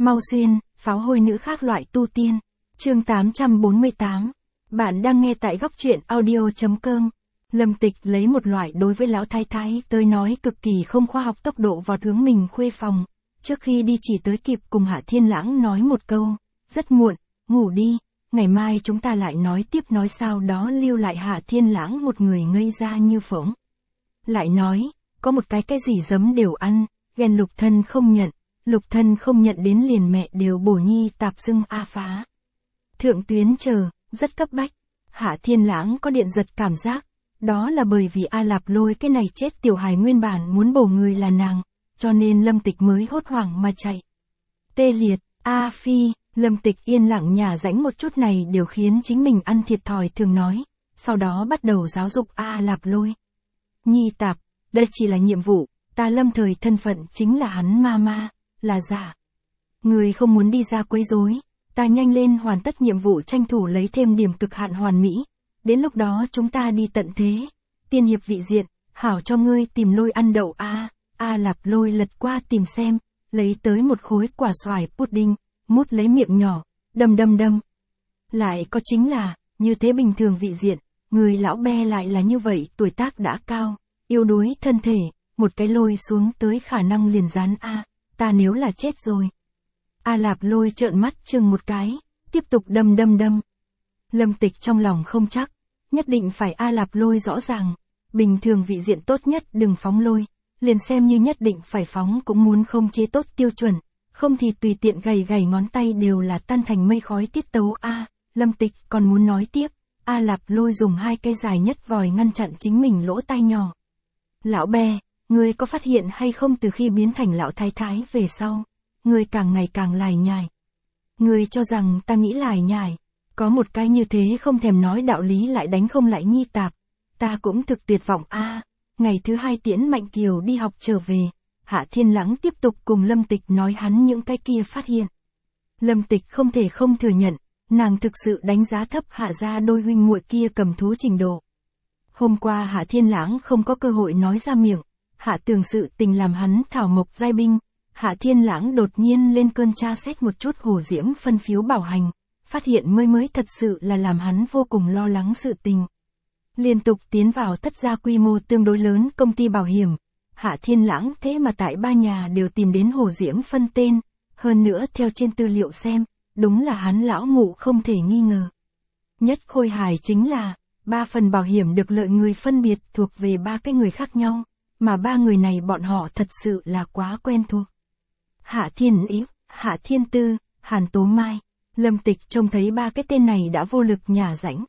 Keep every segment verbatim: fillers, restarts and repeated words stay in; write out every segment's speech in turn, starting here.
Mau xuyên, pháo hôi nữ khác loại tu tiên. Chương tám trăm bốn mươi tám. Bạn đang nghe tại góc truyện audio.com. Lâm Tịch lấy một loại đối với lão thái thái tới nói cực kỳ không khoa học tốc độ vọt hướng mình khuê phòng. Trước khi đi chỉ tới kịp cùng Hạ Thiên Lãng nói một câu, rất muộn, ngủ đi, ngày mai chúng ta lại nói tiếp, nói sau đó lưu lại Hạ Thiên Lãng một người ngây ra như phỗng. Lại nói, có một cái cái gì giấm đều ăn, ghen Lục Thân không nhận, Lục Thân không nhận đến liền mẹ đều bổ nhi tạp dưng a phá. Thượng tuyến chờ, rất cấp bách. Hạ Thiên Lãng có điện giật cảm giác, đó là bởi vì A Lạp Lôi cái này chết tiểu hài nguyên bản muốn bổ người là nàng, cho nên Lâm Tịch mới hốt hoảng mà chạy. Tê liệt, A Phi, Lâm Tịch yên lặng nhả rãnh một chút này đều khiến chính mình ăn thiệt thòi thường nói, sau đó bắt đầu giáo dục A Lạp Lôi. Nhi tạp, đây chỉ là nhiệm vụ, ta lâm thời thân phận chính là hắn ma ma, là giả. Người không muốn đi ra quấy rối, ta nhanh lên hoàn tất nhiệm vụ, tranh thủ lấy thêm điểm cực hạn hoàn mỹ, đến lúc đó chúng ta đi tận thế, tiên hiệp vị diện, hảo cho ngươi tìm Lôi ăn đậu a. A Lạp Lôi lật qua tìm xem, lấy tới một khối quả xoài pudding, mút lấy miệng nhỏ, đâm đâm đâm. Lại có chính là, như thế bình thường vị diện, người lão be lại là như vậy, tuổi tác đã cao, yếu đuối thân thể, một cái lôi xuống tới khả năng liền dán a, ta nếu là chết rồi. A Lạp Lôi trợn mắt chừng một cái, tiếp tục đâm đâm đâm. Lâm Tịch trong lòng không chắc, nhất định phải A Lạp Lôi rõ ràng, bình thường vị diện tốt nhất đừng phóng lôi, liền xem như nhất định phải phóng cũng muốn không chế tốt tiêu chuẩn, không thì tùy tiện gầy gầy ngón tay đều là tan thành mây khói tiết tấu a. Lâm Tịch còn muốn nói tiếp, A Lạp Lôi dùng hai cây dài nhất vòi ngăn chặn chính mình lỗ tai nhỏ. Lão be, ngươi có phát hiện hay không, từ khi biến thành lão thái thái về sau, ngươi càng ngày càng lải nhải. Ngươi cho rằng ta nghĩ lải nhải, có một cái như thế không thèm nói đạo lý lại đánh không lại nhi tạp, ta cũng thực tuyệt vọng a. Ngày thứ hai tiễn Mạnh Kiều đi học trở về, Hạ Thiên Lãng tiếp tục cùng Lâm Tịch nói hắn những cái kia phát hiện. Lâm Tịch không thể không thừa nhận, nàng thực sự đánh giá thấp Hạ gia đôi huynh muội kia cầm thú trình độ. Hôm qua Hạ Thiên Lãng không có cơ hội nói ra miệng, Hạ Tường sự tình làm hắn thảo mộc giai binh, Hạ Thiên Lãng đột nhiên lên cơn tra xét một chút Hồ Diễm phân phiếu bảo hành, phát hiện mới mới thật sự là làm hắn vô cùng lo lắng sự tình. Liên tục tiến vào thất gia quy mô tương đối lớn công ty bảo hiểm, Hạ Thiên Lãng thế mà tại ba nhà đều tìm đến Hồ Diễm phân tên, hơn nữa theo trên tư liệu xem, đúng là hắn lão ngụ không thể nghi ngờ. Nhất khôi hài chính là, ba phần bảo hiểm được lợi người phân biệt thuộc về ba cái người khác nhau, mà ba người này bọn họ thật sự là quá quen thuộc. Hạ Thiên Ý, Hạ Thiên Tư, Hàn Tố Mai, Lâm Tịch trông thấy ba cái tên này đã vô lực nhả rãnh.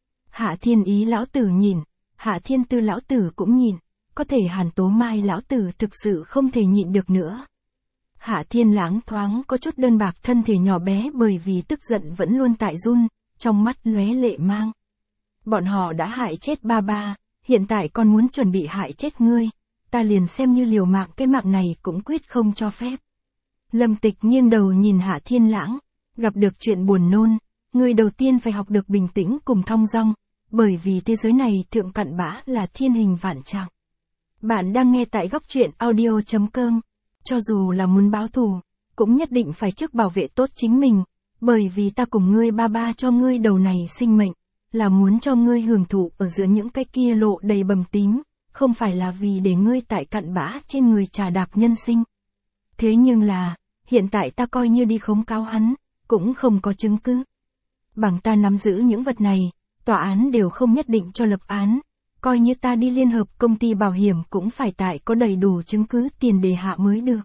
Hạ Thiên Ý lão tử nhìn, Hạ Thiên Tư lão tử cũng nhìn, có thể Hàn Tố Mai lão tử thực sự không thể nhịn được nữa. Hạ Thiên Lãng thoáng có chút đơn bạc, thân thể nhỏ bé bởi vì tức giận vẫn luôn tại run, trong mắt lóe lệ mang. Bọn họ đã hại chết ba ba, hiện tại còn muốn chuẩn bị hại chết ngươi, ta liền xem như liều mạng cái mạng này cũng quyết không cho phép. Lâm Tịch nghiêng đầu nhìn Hạ Thiên Lãng, gặp được chuyện buồn nôn, người đầu tiên phải học được bình tĩnh cùng thong dong, bởi vì thế giới này thượng cặn bã là thiên hình vạn trạng. Bạn đang nghe tại góc truyện audio.com, cho dù là muốn báo thù, cũng nhất định phải trước bảo vệ tốt chính mình, bởi vì ta cùng ngươi ba ba cho ngươi đầu này sinh mệnh, là muốn cho ngươi hưởng thụ ở giữa những cái kia lộ đầy bầm tím, không phải là vì để ngươi tại cặn bã trên người trà đạp nhân sinh. Thế nhưng là, hiện tại ta coi như đi khống cáo hắn, cũng không có chứng cứ. Bằng ta nắm giữ những vật này, tòa án đều không nhất định cho lập án, coi như ta đi liên hợp công ty bảo hiểm cũng phải tại có đầy đủ chứng cứ tiền đề hạ mới được.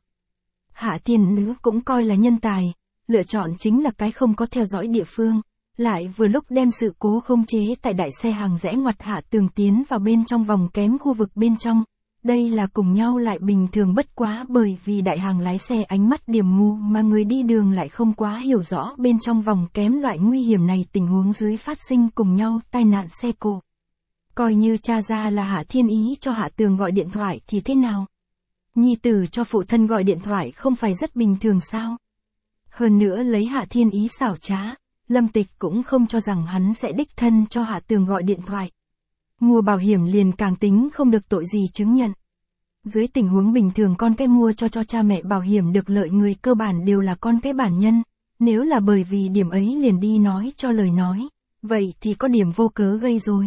Hạ Thiên Nữ cũng coi là nhân tài, lựa chọn chính là cái không có theo dõi địa phương, lại vừa lúc đem sự cố không chế tại đại xe hàng rẽ ngoặt Hạ Tường tiến vào bên trong vòng kém khu vực bên trong. Đây là cùng nhau lại bình thường bất quá, bởi vì đại hàng lái xe ánh mắt điểm mù mà người đi đường lại không quá hiểu rõ bên trong vòng kém loại nguy hiểm này tình huống dưới phát sinh cùng nhau tai nạn xe cộ. Coi như cha ra là Hạ Thiên Ý cho Hạ Tường gọi điện thoại thì thế nào? Nhi tử cho phụ thân gọi điện thoại không phải rất bình thường sao? Hơn nữa lấy Hạ Thiên Ý xảo trá, Lâm Tịch cũng không cho rằng hắn sẽ đích thân cho Hạ Tường gọi điện thoại. Mua bảo hiểm liền càng tính không được tội gì chứng nhận. Dưới tình huống bình thường con cái mua cho cho cha mẹ bảo hiểm được lợi người cơ bản đều là con cái bản nhân, nếu là bởi vì điểm ấy liền đi nói cho lời nói, vậy thì có điểm vô cớ gây rối.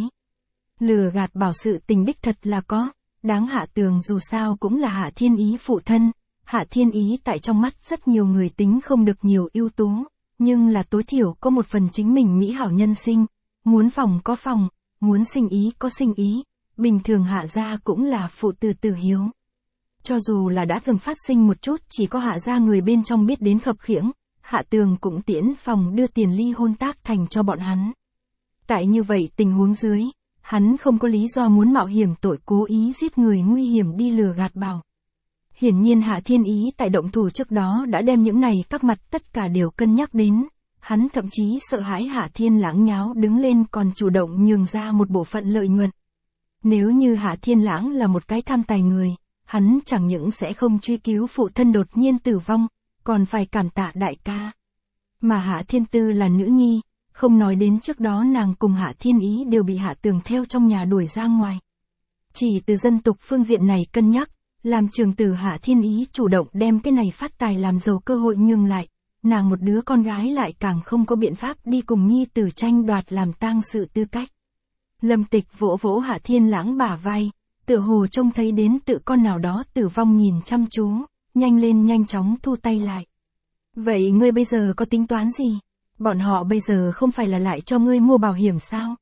Lừa gạt bảo sự tình đích thật là có, đáng Hạ Tường dù sao cũng là Hạ Thiên Ý phụ thân, Hạ Thiên Ý tại trong mắt rất nhiều người tính không được nhiều ưu tú, nhưng là tối thiểu có một phần chính mình mỹ hảo nhân sinh, muốn phòng có phòng, muốn sinh ý có sinh ý, bình thường Hạ gia cũng là phụ tử tử hiếu. Cho dù là đã từng phát sinh một chút chỉ có Hạ gia người bên trong biết đến khập khiễng, Hạ Tường cũng tiễn phòng đưa tiền ly hôn tác thành cho bọn hắn. Tại như vậy tình huống dưới, hắn không có lý do muốn mạo hiểm tội cố ý giết người nguy hiểm đi lừa gạt bảo. Hiển nhiên Hạ Thiên Ý tại động thủ trước đó đã đem những này các mặt tất cả đều cân nhắc đến, hắn thậm chí sợ hãi Hạ Thiên Lãng nháo đứng lên còn chủ động nhường ra một bộ phận lợi nhuận. Nếu như Hạ Thiên Lãng là một cái tham tài người, hắn chẳng những sẽ không truy cứu phụ thân đột nhiên tử vong, còn phải cảm tạ đại ca. Mà Hạ Thiên Tư là nữ nhi, không nói đến trước đó nàng cùng Hạ Thiên Ý đều bị Hạ Tường theo trong nhà đuổi ra ngoài. Chỉ từ dân tục phương diện này cân nhắc, làm trường tử Hạ Thiên Ý chủ động đem cái này phát tài làm giàu cơ hội nhường lại, nàng một đứa con gái lại càng không có biện pháp đi cùng nhi tử tranh đoạt làm tang sự tư cách. Lâm Tịch vỗ vỗ Hạ Thiên Lãng bả vai, tựa hồ trông thấy đến tự con nào đó tử vong nhìn chăm chú, nhanh lên nhanh chóng thu tay lại. Vậy ngươi bây giờ có tính toán gì? Bọn họ bây giờ không phải là lại cho ngươi mua bảo hiểm sao?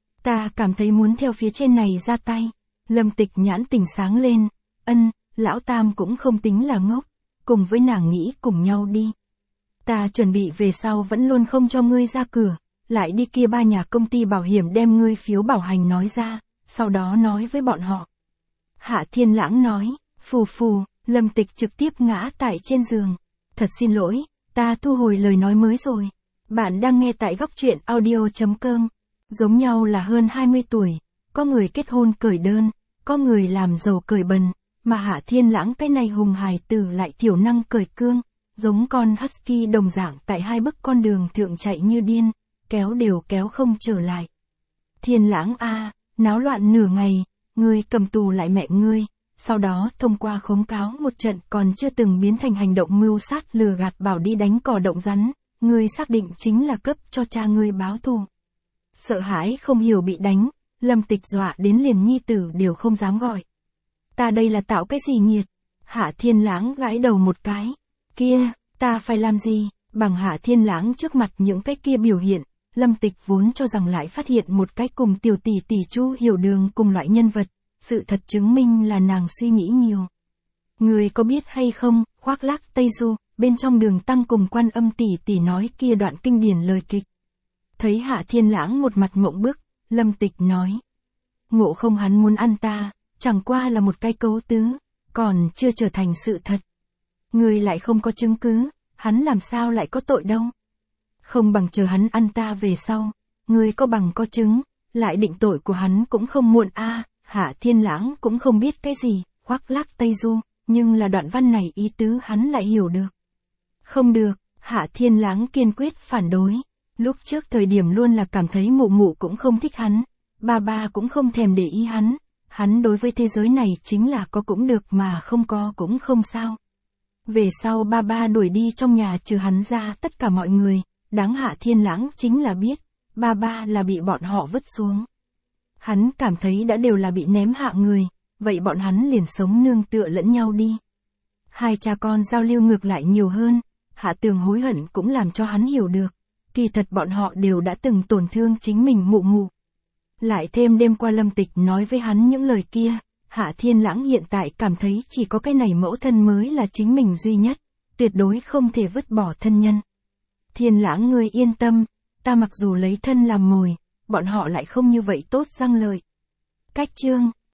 Ta cảm thấy muốn theo phía trên này ra tay. Lâm Tịch nhãn tình sáng lên, ân, lão Tam cũng không tính là ngốc, cùng với nàng nghĩ cùng nhau đi. Ta chuẩn bị về sau vẫn luôn không cho ngươi ra cửa, lại đi kia ba nhà công ty bảo hiểm đem ngươi phiếu bảo hành nói ra, sau đó nói với bọn họ. Hạ Thiên Lãng nói, phù phù, Lâm Tịch trực tiếp ngã tại trên giường. Thật xin lỗi, ta thu hồi lời nói mới rồi. Bạn đang nghe tại góc truyện audio chấm com. Giống nhau là hơn hai mươi tuổi, có người kết hôn cởi đơn, có người làm giàu cởi bần, mà Hạ Thiên Lãng cái này hùng hài tử lại thiểu năng cởi cương, giống con husky đồng dạng tại hai bức con đường thượng chạy như điên, kéo đều kéo không trở lại. Thiên Lãng a, náo loạn nửa ngày, ngươi cầm tù lại mẹ ngươi, sau đó thông qua khống cáo một trận còn chưa từng biến thành hành động mưu sát lừa gạt bảo đi đánh cò động rắn, ngươi xác định chính là cấp cho cha ngươi báo thù. Sợ hãi không hiểu bị đánh, Lâm Tịch dọa đến liền nhi tử đều không dám gọi. Ta đây là tạo cái gì nghiệt? Hạ Thiên Lãng gãi đầu một cái. Kia, ta phải làm gì? Bằng Hạ Thiên Lãng trước mặt những cái kia biểu hiện, Lâm Tịch vốn cho rằng lại phát hiện một cái cùng tiểu tỷ tỷ Chu Hiểu Đường cùng loại nhân vật, sự thật chứng minh là nàng suy nghĩ nhiều. Người có biết hay không, khoác lác Tây Du, bên trong Đường Tăng cùng Quan Âm tỷ tỷ nói kia đoạn kinh điển lời kịch. Thấy Hạ Thiên Lãng một mặt mộng bức, Lâm Tịch nói. Ngộ không hắn muốn ăn ta, chẳng qua là một cái cấu tứ, còn chưa trở thành sự thật. Người lại không có chứng cứ, hắn làm sao lại có tội đâu. Không bằng chờ hắn ăn ta về sau, người có bằng có chứng, lại định tội của hắn cũng không muộn a. À, Hạ Thiên Lãng cũng không biết cái gì, khoác lác Tây Du, nhưng là đoạn văn này ý tứ hắn lại hiểu được. Không được, Hạ Thiên Lãng kiên quyết phản đối. Lúc trước thời điểm luôn là cảm thấy mụ mụ cũng không thích hắn, ba ba cũng không thèm để ý hắn, hắn đối với thế giới này chính là có cũng được mà không có cũng không sao. Về sau ba ba đuổi đi trong nhà trừ hắn ra tất cả mọi người, đáng Hạ Thiên Lãng chính là biết, ba ba là bị bọn họ vứt xuống. Hắn cảm thấy đã đều là bị ném hạ người, vậy bọn hắn liền sống nương tựa lẫn nhau đi. Hai cha con giao lưu ngược lại nhiều hơn, Hạ Tường hối hận cũng làm cho hắn hiểu được, kỳ thật bọn họ đều đã từng tổn thương chính mình mụ mụ. Lại thêm đêm qua Lâm Tịch nói với hắn những lời kia, Hạ Thiên Lãng hiện tại cảm thấy chỉ có cái này mẫu thân mới là chính mình duy nhất, tuyệt đối không thể vứt bỏ thân nhân. Thiên Lãng ngươi yên tâm, ta mặc dù lấy thân làm mồi, bọn họ lại không như vậy tốt răng lợi. Cách chương